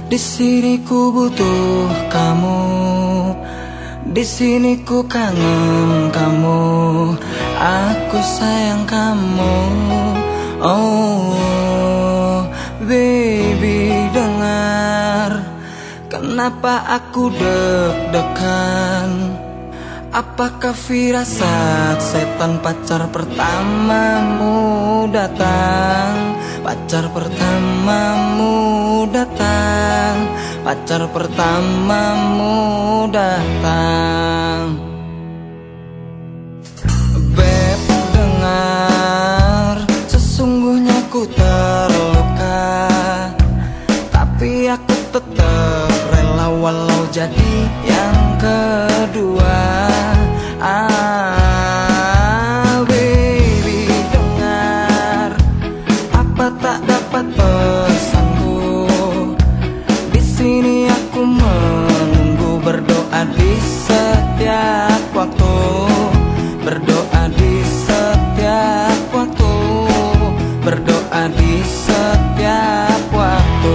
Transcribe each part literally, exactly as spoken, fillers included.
Di sini ku butuh kamu, di sini ku kangen kamu, aku sayang kamu. Oh baby, dengar, kenapa aku deg-degan? Apakah firasat setan pacar pertamamu datang? Pacar pertamamu datang, pacar pertamamu datang. Beb, dengar, sesungguhnya ku terluka, tapi aku tetap rela walau jadi yang kedua. Ah baby, dengar, apa tak dapat pesanku? Di sini aku menunggu, berdoa di setiap waktu, berdoa di setiap waktu, berdoa di setiap waktu.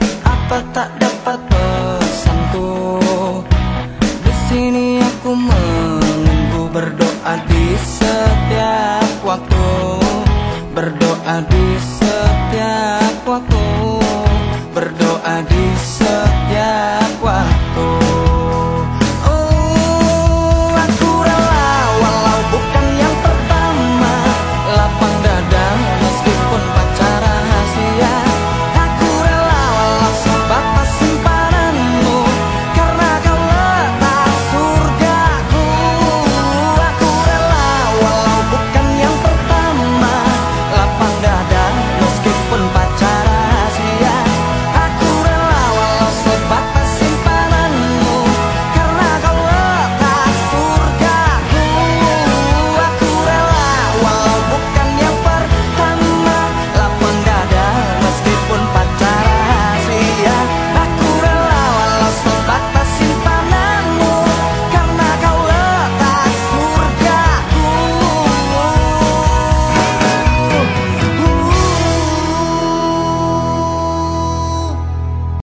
Tak dapat pesanku, di sini aku